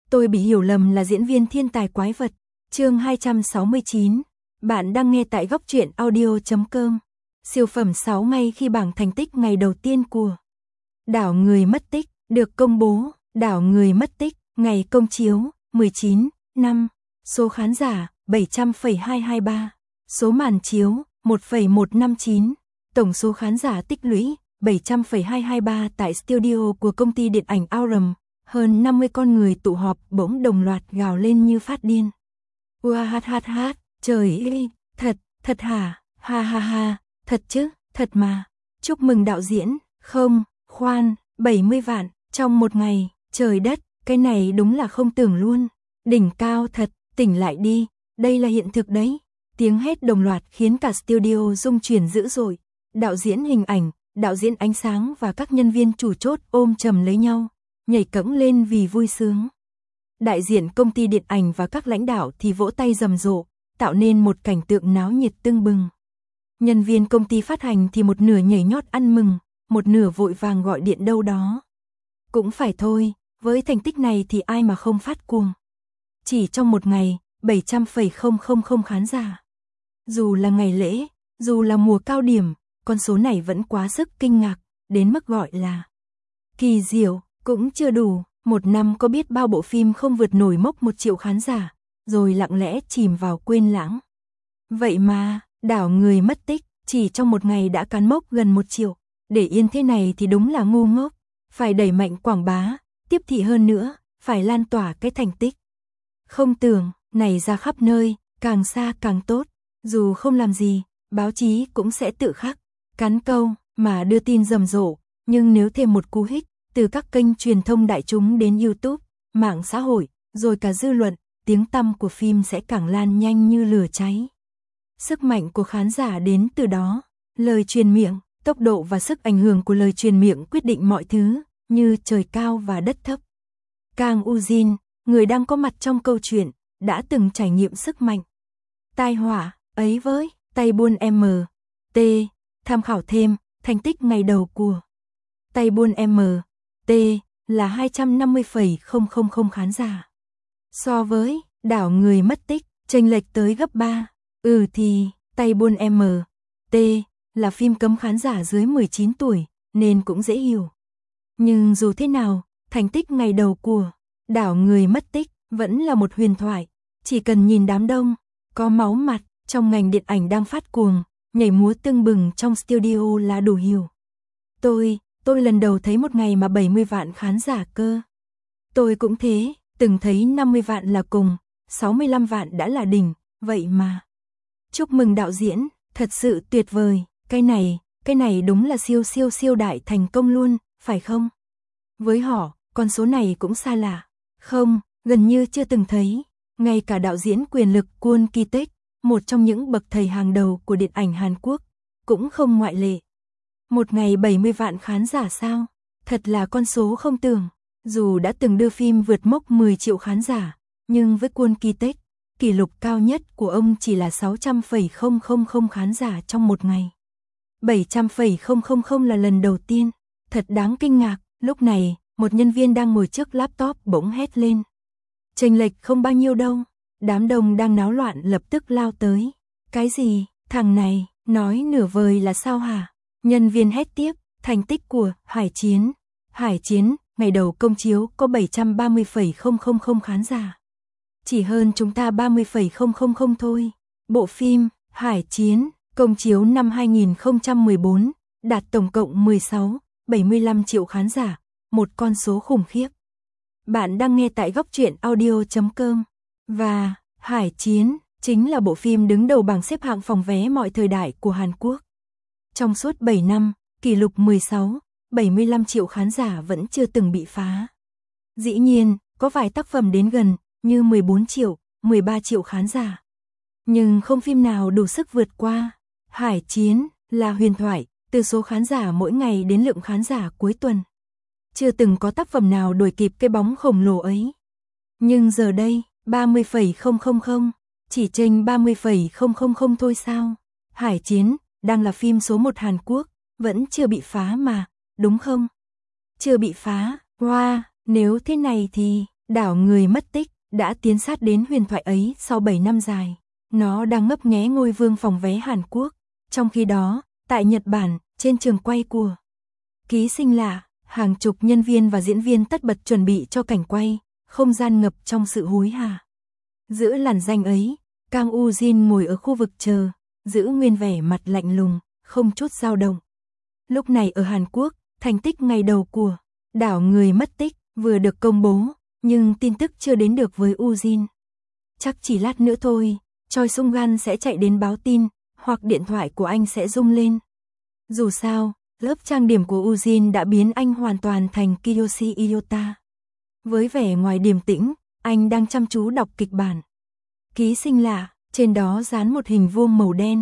Tôi bị hiểu lầm là diễn viên thiên tài quái vật. Chương 269. Bạn đang nghe tại góc truyện audio.com. Siêu phẩm 6 ngay khi bảng thành tích ngày đầu tiên của Đảo người mất tích được công bố. Đảo người mất tích, ngày công chiếu 19/5. Số khán giả 700,223. Số màn chiếu 1,159. Tổng số khán giả tích lũy 700,223 tại studio của công ty điện ảnh Aurum. Hơn 50 con người tụ họp bỗng đồng loạt gào lên như phát điên. Uahahaha, trời ơi, thật hả, ha ha ha, thật chứ, thật mà. Chúc mừng đạo diễn, không, khoan, 70 vạn, trong một ngày, trời đất, cái này đúng là không tưởng luôn. Đỉnh cao thật, tỉnh lại đi, đây là hiện thực đấy. Tiếng hét đồng loạt khiến cả studio rung chuyển dữ dội. Đạo diễn hình ảnh, đạo diễn ánh sáng và các nhân viên chủ chốt ôm chầm lấy nhau, nhảy cẫng lên vì vui sướng. Đại diện công ty điện ảnh và các lãnh đạo thì vỗ tay rầm rộ, tạo nên một cảnh tượng náo nhiệt tưng bừng. Nhân viên công ty phát hành thì một nửa nhảy nhót ăn mừng, một nửa vội vàng gọi điện đâu đó. Cũng phải thôi, với thành tích này thì ai mà không phát cuồng. Chỉ trong một ngày, 700,000 khán giả. Dù là ngày lễ, dù là mùa cao điểm, con số này vẫn quá sức kinh ngạc, đến mức gọi là kỳ diệu. Cũng chưa đủ, một năm có biết bao bộ phim không vượt nổi mốc 1 triệu khán giả, rồi lặng lẽ chìm vào quên lãng. Vậy mà, đảo người mất tích, chỉ trong một ngày đã cán mốc gần 1 triệu, để yên thế này thì đúng là ngu ngốc, phải đẩy mạnh quảng bá, tiếp thị hơn nữa, phải lan tỏa cái thành tích không tưởng này ra khắp nơi, càng xa càng tốt, dù không làm gì, báo chí cũng sẽ tự khắc cắn câu mà đưa tin rầm rộ, nhưng nếu thêm một cú hích từ các kênh truyền thông đại chúng đến YouTube, mạng xã hội, rồi cả dư luận, tiếng tăm của phim sẽ càng lan nhanh như lửa cháy. Sức mạnh của khán giả đến từ đó, lời truyền miệng, tốc độ và sức ảnh hưởng của lời truyền miệng quyết định mọi thứ, như trời cao và đất thấp. Kang Ujin, người đang có mặt trong câu chuyện, đã từng trải nghiệm sức mạnh tai họa ấy với tay buôn MT. Tham khảo thêm, thành tích ngày đầu của tay buôn MT là 250,000 khán giả. So với đảo người mất tích, chênh lệch tới gấp 3. Thì tay buôn MT là phim cấm khán giả dưới 19 tuổi, nên cũng dễ hiểu. Nhưng dù thế nào, thành tích ngày đầu của đảo người mất tích vẫn là một huyền thoại. Chỉ cần nhìn đám đông có máu mặt trong ngành điện ảnh đang phát cuồng, nhảy múa tưng bừng trong studio là đủ hiểu. Tôi lần đầu thấy một ngày mà 70 vạn khán giả cơ. Tôi cũng thế, từng thấy 50 vạn là cùng, 65 vạn đã là đỉnh, vậy mà. Chúc mừng đạo diễn, thật sự tuyệt vời, cái này đúng là siêu đại thành công luôn, phải không? Với họ, con số này cũng xa lạ. Không, gần như chưa từng thấy. Ngay cả đạo diễn quyền lực Kwon Ki-taek, một trong những bậc thầy hàng đầu của điện ảnh Hàn Quốc, cũng không ngoại lệ. Một ngày 70 vạn khán giả sao? Thật là con số không tưởng. Dù đã từng đưa phim vượt mốc 10 triệu khán giả, nhưng với Kwon Ki-taek, kỷ lục cao nhất của ông chỉ là 600,000 khán giả trong một ngày. 700,000 là lần đầu tiên. Thật đáng kinh ngạc. Lúc này, một nhân viên đang ngồi trước laptop bỗng hét lên. Chênh lệch không bao nhiêu đâu. Đám đông đang náo loạn lập tức lao tới. Cái gì? Thằng này, nói nửa vời là sao hả? Nhân viên hét tiếp, thành tích của Hải Chiến, ngày đầu công chiếu có 730,000 khán giả. Chỉ hơn chúng ta 30,000 thôi. Bộ phim Hải Chiến, công chiếu năm 2014, đạt tổng cộng 16,75 triệu khán giả, một con số khủng khiếp. Bạn đang nghe tại góc truyện audio.com. Và Hải Chiến chính là bộ phim đứng đầu bảng xếp hạng phòng vé mọi thời đại của Hàn Quốc. Trong suốt 7 năm, kỷ lục 16,75 triệu khán giả vẫn chưa từng bị phá. Dĩ nhiên, có vài tác phẩm đến gần, như 14 triệu, 13 triệu khán giả. Nhưng không phim nào đủ sức vượt qua. Hải Chiến là huyền thoại, từ số khán giả mỗi ngày đến lượng khán giả cuối tuần. Chưa từng có tác phẩm nào đuổi kịp cái bóng khổng lồ ấy. Nhưng giờ đây, 30,000, chỉ chênh 30,000 thôi sao? Hải Chiến đang là phim số 1 Hàn Quốc, vẫn chưa bị phá mà, đúng không? Chưa bị phá, wow, nếu thế này thì Đảo người mất tích đã tiến sát đến huyền thoại ấy sau 7 năm dài. Nó đang ngấp nghé ngôi vương phòng vé Hàn Quốc. Trong khi đó, tại Nhật Bản, trên trường quay của Ký Sinh Lạ, hàng chục nhân viên và diễn viên tất bật chuẩn bị cho cảnh quay, không gian ngập trong sự hối hả. Giữa làn danh ấy, Kang Woo Jin ngồi ở khu vực chờ, giữ nguyên vẻ mặt lạnh lùng, không chút dao động. Lúc này ở Hàn Quốc, thành tích ngày đầu của đảo người mất tích vừa được công bố, nhưng tin tức chưa đến được với Woo Jin. Chắc chỉ lát nữa thôi, Choi Sung Gan sẽ chạy đến báo tin, hoặc điện thoại của anh sẽ rung lên. Dù sao, lớp trang điểm của Woo Jin đã biến anh hoàn toàn thành Kiyoshi Iota. Với vẻ ngoài điềm tĩnh, anh đang chăm chú đọc kịch bản. Ký Sinh Lạ, trên đó dán một hình vuông màu đen.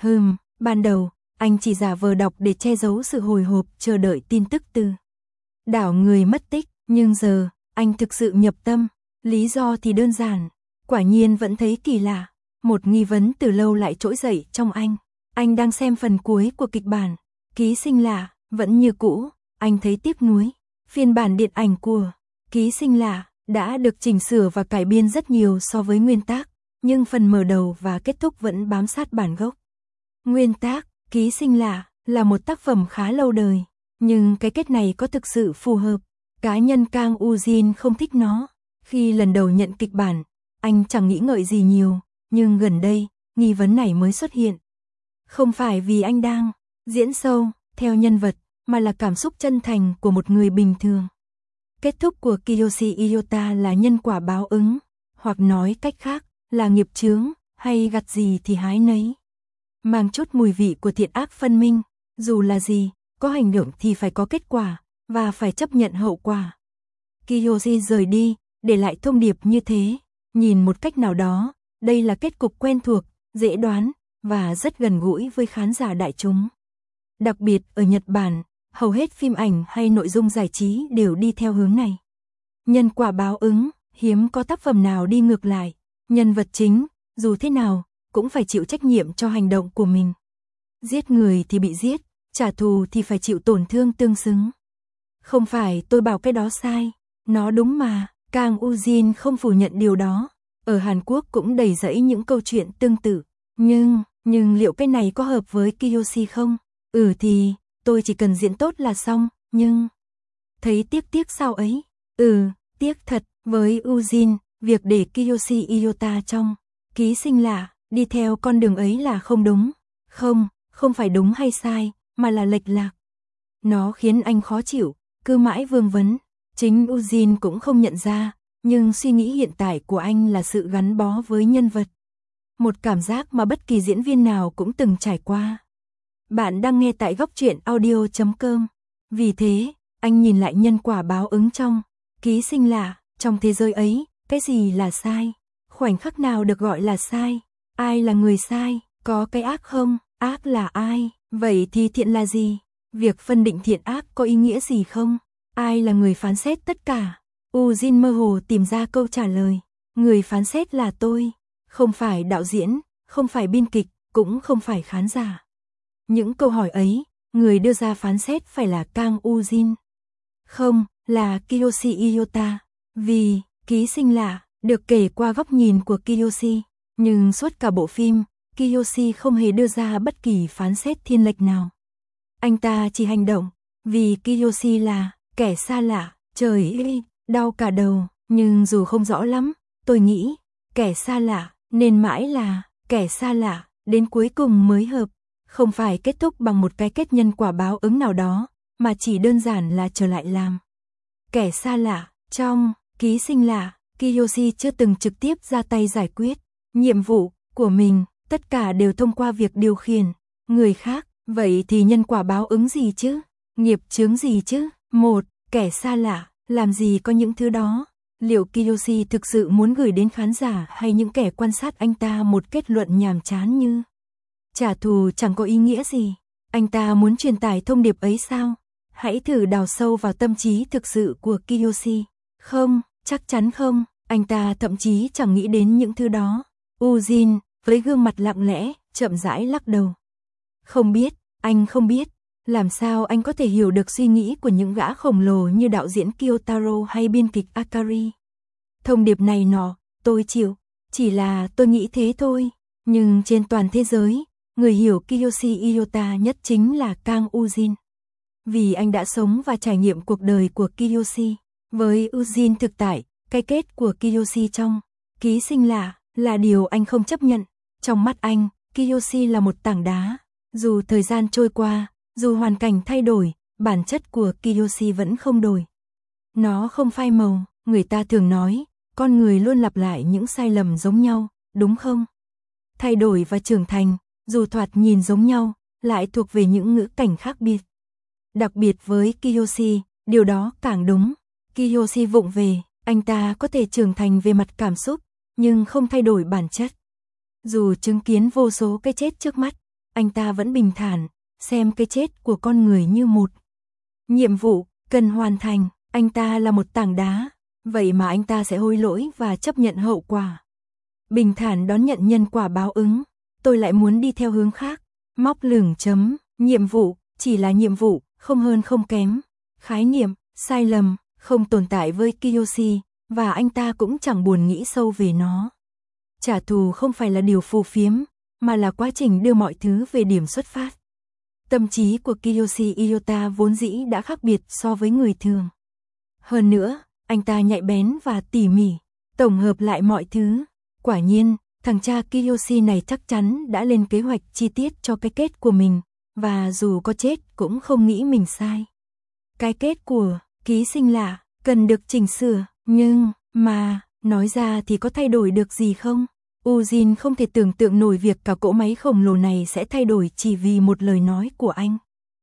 Ban đầu, anh chỉ giả vờ đọc để che giấu sự hồi hộp chờ đợi tin tức từ đảo người mất tích, nhưng giờ, anh thực sự nhập tâm. Lý do thì đơn giản, quả nhiên vẫn thấy kỳ lạ. Một nghi vấn từ lâu lại trỗi dậy trong anh. Anh đang xem phần cuối của kịch bản Ký Sinh Lạ, vẫn như cũ, anh thấy tiếc nuối. Phiên bản điện ảnh của Ký Sinh Lạ đã được chỉnh sửa và cải biên rất nhiều so với nguyên tác, nhưng phần mở đầu và kết thúc vẫn bám sát bản gốc. Nguyên tác Ký Sinh Lạ là một tác phẩm khá lâu đời, nhưng cái kết này có thực sự phù hợp. Cá nhân Kang Woo Jin không thích nó. Khi lần đầu nhận kịch bản, anh chẳng nghĩ ngợi gì nhiều, nhưng gần đây, nghi vấn này mới xuất hiện. Không phải vì anh đang diễn sâu theo nhân vật, mà là cảm xúc chân thành của một người bình thường. Kết thúc của Kiyoshi Iota là nhân quả báo ứng, hoặc nói cách khác, là nghiệp chướng, hay gặt gì thì hái nấy. Mang chút mùi vị của thiện ác phân minh, dù là gì, có hành động thì phải có kết quả, và phải chấp nhận hậu quả. Kiyoshi rời đi, để lại thông điệp như thế. Nhìn một cách nào đó, đây là kết cục quen thuộc, dễ đoán, và rất gần gũi với khán giả đại chúng. Đặc biệt ở Nhật Bản, hầu hết phim ảnh hay nội dung giải trí đều đi theo hướng này. Nhân quả báo ứng, hiếm có tác phẩm nào đi ngược lại. Nhân vật chính, dù thế nào, cũng phải chịu trách nhiệm cho hành động của mình. Giết người thì bị giết, trả thù thì phải chịu tổn thương tương xứng. Không phải tôi bảo cái đó sai, nó đúng mà. Kang Woo Jin không phủ nhận điều đó. Ở Hàn Quốc cũng đầy rẫy những câu chuyện tương tự. Nhưng liệu cái này có hợp với Kiyoshi không? Thì, tôi chỉ cần diễn tốt là xong, nhưng thấy tiếc sao ấy? Tiếc thật. Với Woo Jin, việc để Kiyoshi Iota trong Ký Sinh Lạ đi theo con đường ấy là không đúng. Không phải đúng hay sai, mà là lệch lạc. Nó khiến anh khó chịu, cứ mãi vương vấn. Chính Woo Jin cũng không nhận ra, nhưng suy nghĩ hiện tại của anh là sự gắn bó với nhân vật. Một cảm giác mà bất kỳ diễn viên nào cũng từng trải qua. Bạn đang nghe tại góc truyện audio.com. Vì thế, anh nhìn lại nhân quả báo ứng trong Ký Sinh Lạ. Trong thế giới ấy, cái gì là sai? Khoảnh khắc nào được gọi là sai? Ai là người sai? Có cái ác không? Ác là ai? Vậy thì thiện là gì? Việc phân định thiện ác có ý nghĩa gì không? Ai là người phán xét tất cả? Woo Jin mơ hồ tìm ra câu trả lời. Người phán xét là tôi. Không phải đạo diễn, không phải biên kịch, cũng không phải khán giả. Những câu hỏi ấy, người đưa ra phán xét phải là Kang Woo Jin. Không, là Kiyoshi Iota. Vì Ký Sinh Lạ được kể qua góc nhìn của Kiyoshi, nhưng suốt cả bộ phim, Kiyoshi không hề đưa ra bất kỳ phán xét thiên lệch nào. Anh ta chỉ hành động, vì Kiyoshi là kẻ xa lạ. Trời ơi, đau cả đầu, nhưng dù không rõ lắm, tôi nghĩ, kẻ xa lạ, nên mãi là kẻ xa lạ, đến cuối cùng mới hợp. Không phải kết thúc bằng một cái kết nhân quả báo ứng nào đó, mà chỉ đơn giản là trở lại làm kẻ xa lạ. Trong Ký Sinh Lạ, Kiyoshi chưa từng trực tiếp ra tay giải quyết nhiệm vụ của mình, tất cả đều thông qua việc điều khiển người khác. Vậy thì nhân quả báo ứng gì chứ? Nghiệp chướng gì chứ? Một, kẻ xa lạ, làm gì có những thứ đó? Liệu Kiyoshi thực sự muốn gửi đến khán giả hay những kẻ quan sát anh ta một kết luận nhàm chán như trả thù chẳng có ý nghĩa gì? Anh ta muốn truyền tải thông điệp ấy sao? Hãy thử đào sâu vào tâm trí thực sự của Kiyoshi. Không, chắc chắn không, anh ta thậm chí chẳng nghĩ đến những thứ đó. Woo Jin, với gương mặt lặng lẽ, chậm rãi lắc đầu. Không biết, anh không biết. Làm sao anh có thể hiểu được suy nghĩ của những gã khổng lồ như đạo diễn Kyotaro hay biên kịch Akari? Thông điệp này tôi chịu, chỉ là tôi nghĩ thế thôi. Nhưng trên toàn thế giới, người hiểu Kiyoshi Iota nhất chính là Kang Ujin. Vì anh đã sống và trải nghiệm cuộc đời của Kiyoshi. Với Ujin thực tại, cái kết của Kiyoshi trong ký sinh là điều anh không chấp nhận. Trong mắt anh, Kiyoshi là một tảng đá. Dù thời gian trôi qua, dù hoàn cảnh thay đổi, bản chất của Kiyoshi vẫn không đổi. Nó không phai màu, người ta thường nói, con người luôn lặp lại những sai lầm giống nhau, đúng không? Thay đổi và trưởng thành, dù thoạt nhìn giống nhau, lại thuộc về những ngữ cảnh khác biệt. Đặc biệt với Kiyoshi, điều đó càng đúng. Kiyoshi vụng về, anh ta có thể trưởng thành về mặt cảm xúc, nhưng không thay đổi bản chất. Dù chứng kiến vô số cái chết trước mắt, anh ta vẫn bình thản, xem cái chết của con người như một nhiệm vụ cần hoàn thành. Anh ta là một tảng đá, vậy mà anh ta sẽ hối lỗi và chấp nhận hậu quả. Bình thản đón nhận nhân quả báo ứng. Tôi lại muốn đi theo hướng khác. Móc lửng chấm, nhiệm vụ, chỉ là nhiệm vụ, không hơn không kém. Khái niệm, sai lầm, không tồn tại với Kiyoshi, và anh ta cũng chẳng buồn nghĩ sâu về nó. Trả thù không phải là điều phù phiếm, mà là quá trình đưa mọi thứ về điểm xuất phát. Tâm trí của Kiyoshi Iota vốn dĩ đã khác biệt so với người thường. Hơn nữa, anh ta nhạy bén và tỉ mỉ, tổng hợp lại mọi thứ. Quả nhiên, thằng cha Kiyoshi này chắc chắn đã lên kế hoạch chi tiết cho cái kết của mình, và dù có chết cũng không nghĩ mình sai. Cái kết của ký sinh cần được chỉnh sửa, nhưng mà nói ra thì có thay đổi được gì không? Ujin không thể tưởng tượng nổi việc cả cỗ máy khổng lồ này sẽ thay đổi chỉ vì một lời nói của anh.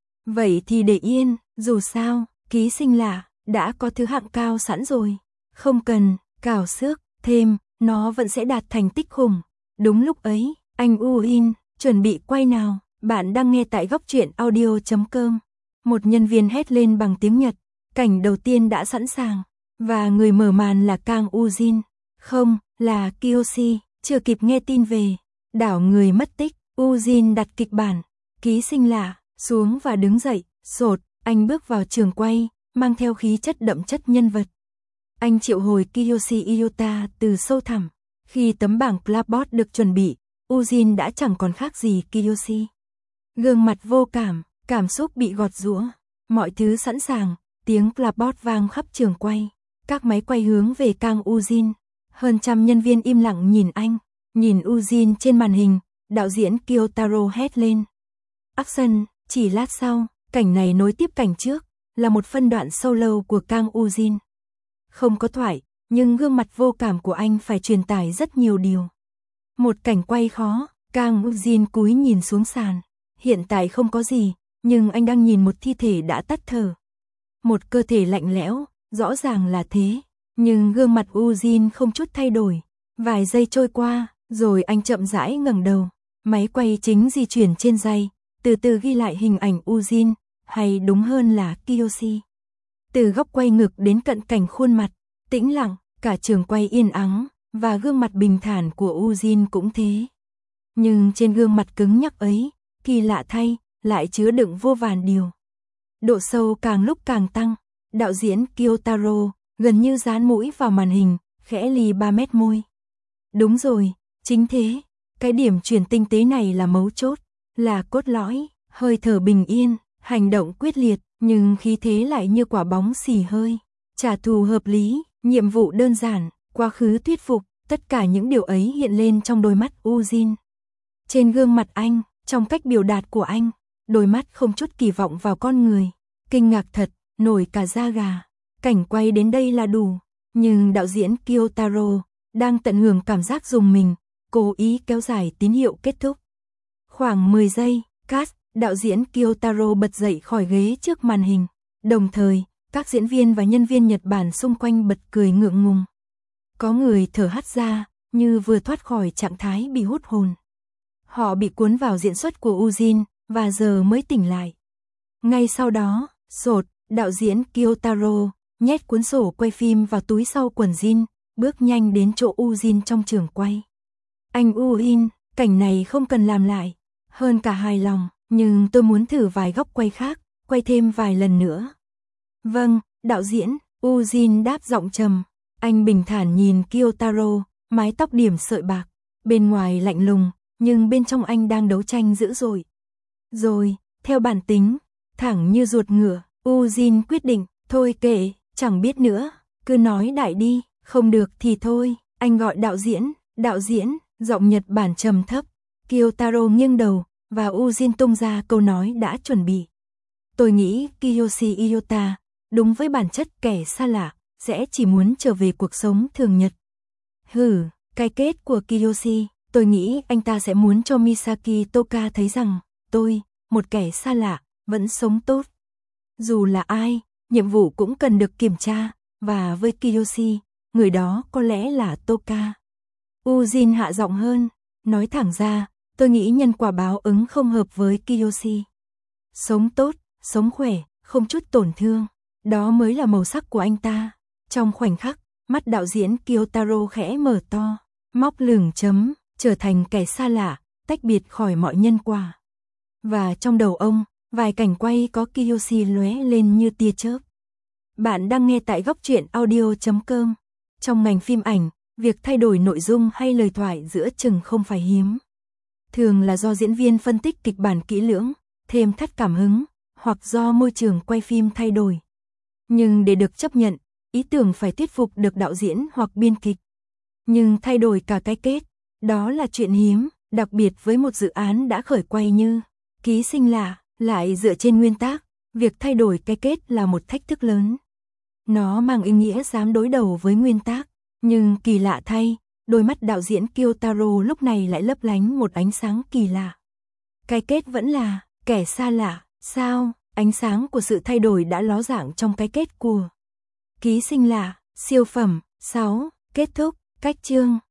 Vậy thì để yên, dù sao, ký sinh đã có thứ hạng cao sẵn rồi. Không cần cào xước thêm, nó vẫn sẽ đạt thành tích khủng. Đúng lúc ấy, anh Ujin chuẩn bị quay nào. Bạn đang nghe tại góc truyện audio.com. Một nhân viên hét lên bằng tiếng Nhật. Cảnh đầu tiên đã sẵn sàng. Và người mở màn là Kang Ujin. Không, là Kiyoshi. Chưa kịp nghe tin về đảo người mất tích, Ujin đặt kịch bản ký sinh xuống và đứng dậy. Sột, anh bước vào trường quay, mang theo khí chất đậm chất nhân vật. Anh triệu hồi Kiyoshi Iota từ sâu thẳm. Khi tấm bảng clapboard được chuẩn bị, Ujin đã chẳng còn khác gì Kiyoshi. Gương mặt vô cảm, cảm xúc bị gọt giũa. Mọi thứ sẵn sàng, tiếng clapboard vang khắp trường quay. Các máy quay hướng về Kang Ujin. Hơn trăm nhân viên im lặng nhìn anh. Nhìn Ujin trên màn hình, đạo diễn Kyotaro hét lên. Action, chỉ lát sau, cảnh này nối tiếp cảnh trước, là một phân đoạn solo của Kang Ujin. Không có thoại, nhưng gương mặt vô cảm của anh phải truyền tải rất nhiều điều. Một cảnh quay khó, Kang Ujin cúi nhìn xuống sàn. Hiện tại không có gì, nhưng anh đang nhìn một thi thể đã tắt thở. Một cơ thể lạnh lẽo, rõ ràng là thế. Nhưng gương mặt Ujin không chút thay đổi. Vài giây trôi qua, rồi anh chậm rãi ngẩng đầu. Máy quay chính di chuyển trên giây, từ từ ghi lại hình ảnh Ujin, hay đúng hơn là Kiyoshi. Từ góc quay ngược đến cận cảnh khuôn mặt, tĩnh lặng, cả trường quay yên ắng, và gương mặt bình thản của Ujin cũng thế. Nhưng trên gương mặt cứng nhắc ấy, kỳ lạ thay, lại chứa đựng vô vàn điều. Độ sâu càng lúc càng tăng, đạo diễn Kyotaro gần như dán mũi vào màn hình, khẽ lì 3 mét môi. Đúng rồi, chính thế, cái điểm chuyển tinh tế này là mấu chốt, là cốt lõi, hơi thở bình yên, hành động quyết liệt, nhưng khí thế lại như quả bóng xì hơi. Trả thù hợp lý, nhiệm vụ đơn giản, quá khứ thuyết phục, tất cả những điều ấy hiện lên trong đôi mắt Ujin. Trên gương mặt anh, trong cách biểu đạt của anh, đôi mắt không chút kỳ vọng vào con người. Kinh ngạc thật, nổi cả da gà. Cảnh quay đến đây là đủ, nhưng đạo diễn Kyotaro đang tận hưởng cảm giác dùng mình, cố ý kéo dài tín hiệu kết thúc. Khoảng 10 giây, cast, đạo diễn Kyotaro bật dậy khỏi ghế trước màn hình. Đồng thời, các diễn viên và nhân viên Nhật Bản xung quanh bật cười ngượng ngùng. Có người thở hắt ra, như vừa thoát khỏi trạng thái bị hút hồn. Họ bị cuốn vào diễn xuất của Ujin, và giờ mới tỉnh lại. Ngay sau đó, sột, đạo diễn Kyotaro nhét cuốn sổ quay phim vào túi sau quần jean, bước nhanh đến chỗ Ujin trong trường quay. Anh Ujin, cảnh này không cần làm lại. Hơn cả hài lòng, nhưng tôi muốn thử vài góc quay khác, quay thêm vài lần nữa. Vâng, đạo diễn, Ujin đáp giọng trầm. Anh bình thản nhìn Kiyotaro, mái tóc điểm sợi bạc, bên ngoài lạnh lùng, nhưng bên trong anh đang đấu tranh dữ dội. Rồi, theo bản tính, thẳng như ruột ngựa, Ujin quyết định, thôi kệ, chẳng biết nữa, cứ nói đại đi, không được thì thôi, anh gọi đạo diễn, giọng Nhật Bản trầm thấp. Kiyotaro nghiêng đầu, và Ujin tung ra câu nói đã chuẩn bị. Tôi nghĩ Kiyoshi Iota, đúng với bản chất kẻ xa lạ, sẽ chỉ muốn trở về cuộc sống thường nhật. Cái kết của Kiyoshi, tôi nghĩ anh ta sẽ muốn cho Misaki Toka thấy rằng, tôi, một kẻ xa lạ, vẫn sống tốt. Dù là ai, nhiệm vụ cũng cần được kiểm tra, và với Kiyoshi, người đó có lẽ là Toka. Ujin hạ giọng hơn, nói thẳng ra, tôi nghĩ nhân quả báo ứng không hợp với Kiyoshi. Sống tốt, sống khỏe, không chút tổn thương, đó mới là màu sắc của anh ta. Trong khoảnh khắc, mắt đạo diễn Kiyotaro khẽ mở to, móc lửng chấm, trở thành kẻ xa lạ, tách biệt khỏi mọi nhân quả. Và trong đầu ông, vài cảnh quay có Kiyoshi lóe lên như tia chớp. Bạn đang nghe tại góc truyện audio.com. Trong ngành phim ảnh, việc thay đổi nội dung hay lời thoại giữa chừng không phải hiếm. Thường là do diễn viên phân tích kịch bản kỹ lưỡng, thêm thắt cảm hứng, hoặc do môi trường quay phim thay đổi. Nhưng để được chấp nhận, ý tưởng phải thuyết phục được đạo diễn hoặc biên kịch. Nhưng thay đổi cả cái kết, đó là chuyện hiếm, đặc biệt với một dự án đã khởi quay như Ký sinh lạ, lại dựa trên nguyên tác, việc thay đổi cái kết là một thách thức lớn. Nó mang ý nghĩa dám đối đầu với nguyên tác, nhưng kỳ lạ thay, đôi mắt đạo diễn Kiyotaro lúc này lại lấp lánh một ánh sáng kỳ lạ. Cái kết vẫn là kẻ xa lạ, sao? Ánh sáng của sự thay đổi đã ló dạng trong cái kết của Ký sinh lạ, siêu phẩm. 6. Kết thúc, cách chương.